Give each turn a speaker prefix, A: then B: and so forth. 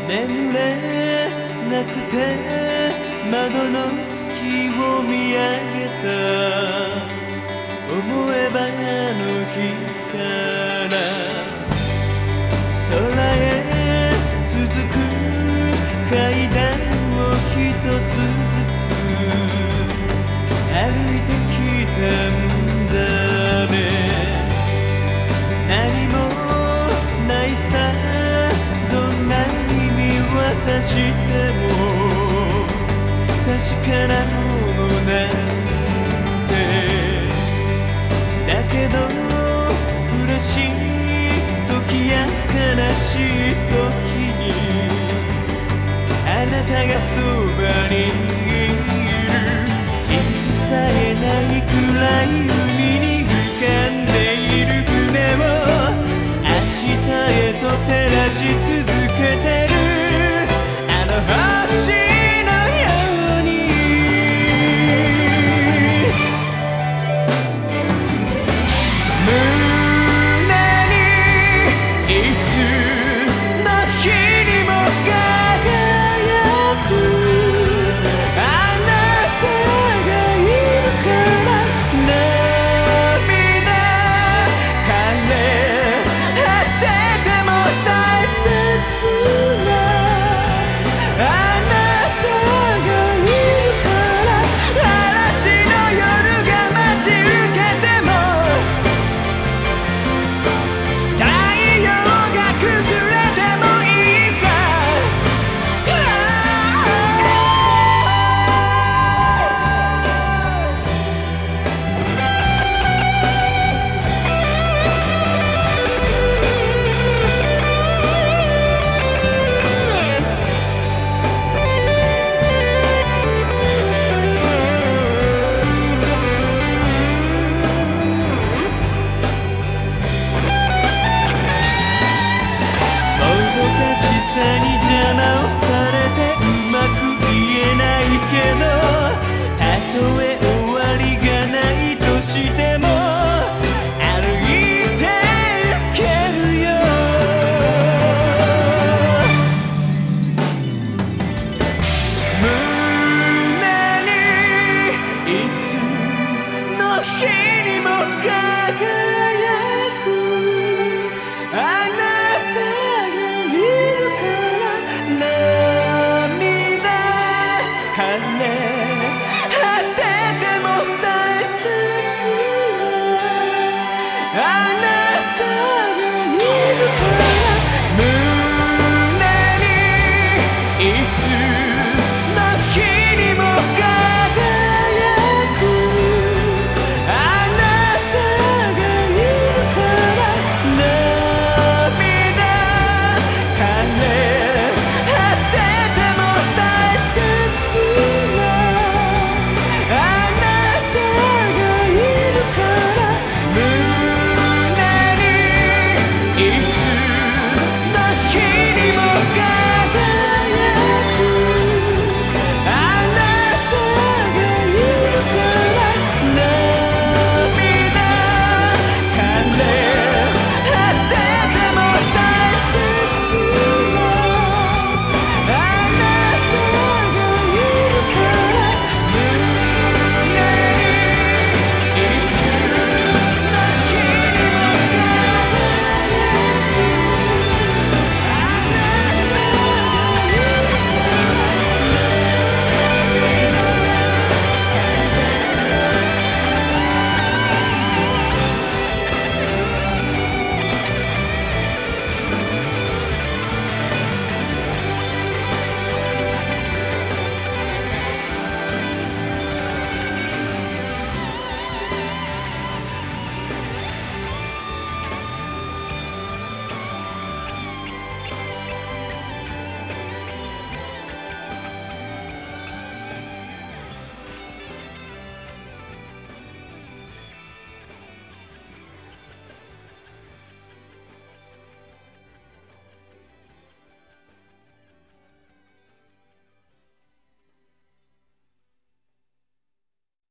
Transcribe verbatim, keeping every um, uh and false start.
A: 眠れなくて窓の月を見上げた。思えばあの日から空へ続く階段を一つずつ歩いてきたんだね。何もないさ、どんなに見渡しても確かなものなんて。だけど嬉しい時や悲しい時にあなたがそばにいる。地図さえないくらい海に浮かんでいる船を明日へと照らし続け